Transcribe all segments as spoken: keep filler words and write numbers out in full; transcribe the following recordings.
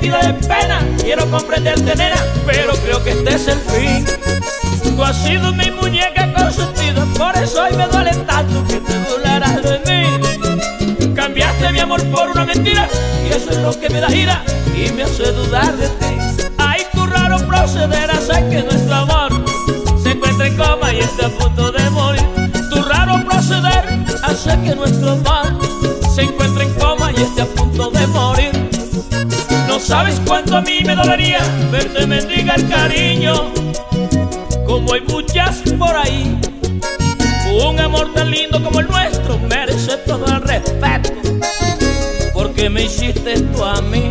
vestida de pena. Quiero comprenderte, nena, pero creo que este es el fin. Tú has sido mi muñeca consentida, por eso hoy me duele tanto que te burlarás de mí. Cambiaste mi amor por una mentira y eso es lo que me da ira y me hace dudar de ti. Ay, tu raro proceder hace que nuestro amor se encuentre en coma y esté a punto de morir. Tu raro proceder hace que nuestro amor se encuentre en coma y esté a punto de morir. No sabes cuánto a mí me dolería verte mendigar cariño, como hay muchas por ahí. Un amor tan lindo como el nuestro merece todo el respeto, porque me hiciste tú a mí.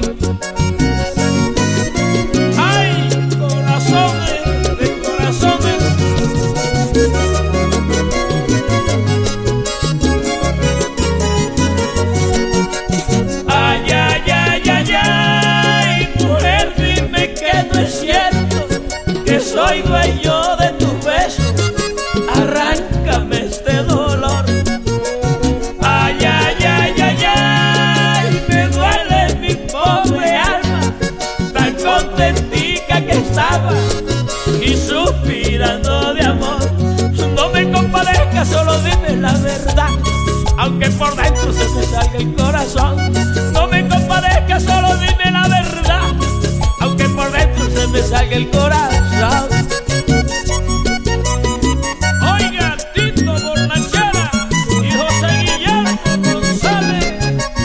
Ay, corazones de corazones. Ay, ay, ay, ay, ay, mujer, dime que no es cierto que soy dueño de tus besos. Arráncame este dolor. Ay, ay, ay, ay, ay, me duele mi pobre alma, tan contentica que estaba y suspirando de amor. No me compadezcas, solo dime la verdad, aunque por dentro se me salga el corazón. No me compadezcas, solo dime la verdad, aunque por dentro se me salga el corazón. Oiga, Tito Bornachera y José Guillermo González.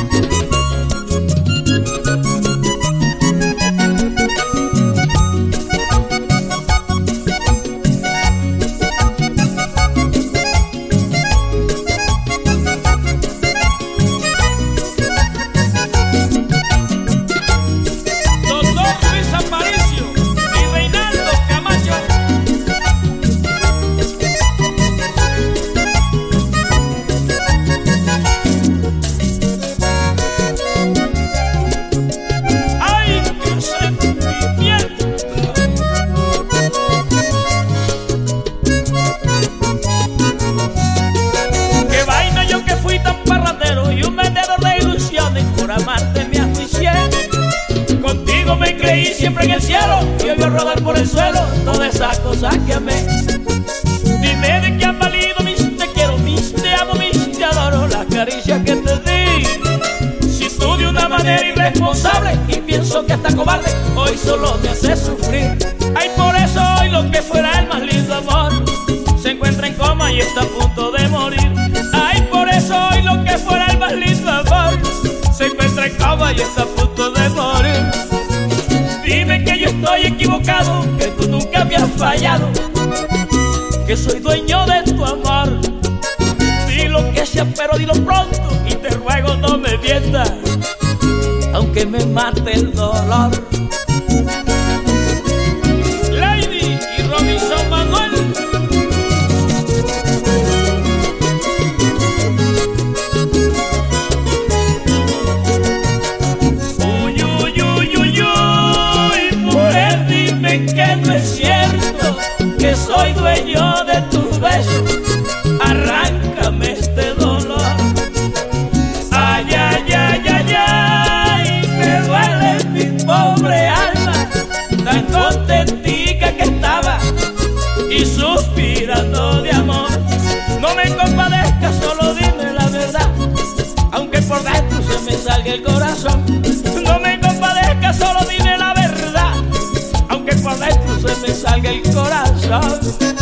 Doctor Luis Aparicio y Reinaldo Camacho. ¡Ay, qué sentimiento! ¡Qué vaina yo que fui tan parrandero y un vendedor de ilusiones! Por amarte me ajuicié. Contigo me creí siempre en el cielo y hoy voy a rodar por el suelo todas esas cosas que amé. Dime de qué han valido mis te quiero, mis te amo, mis te adoro, las caricias que te di. Si tú de una manera irresponsable y pienso que hasta cobarde, hoy solo me haces sufrir. Ay, por eso hoy lo que fuera el más lindo amor se encuentra en coma y está a punto de morir. Ay, por eso hoy lo que fuera el más lindo amor se encuentra en coma y está a punto de morir. Dime que yo estoy equivocado, que tú nunca me has fallado, que soy dueño de tu amor. Di lo que sea, pero dilo pronto y te ruego no me mientas, aunque me mate el dolor. Lady y Robinson Manuel. Uy, uy, uy, uy, uy, mujer, dime que no es cierto que soy dueño de tus besos. Arráncame este dolor. Ay, ay, ay, ay, ay, me duele mi pobre alma, tan contentica que estaba y suspirando de amor. No me compadezcas, solo dime la verdad, aunque por dentro se me salga el corazón. No me compadezcas, solo dime la verdad, aunque por dentro se me salga el corazón.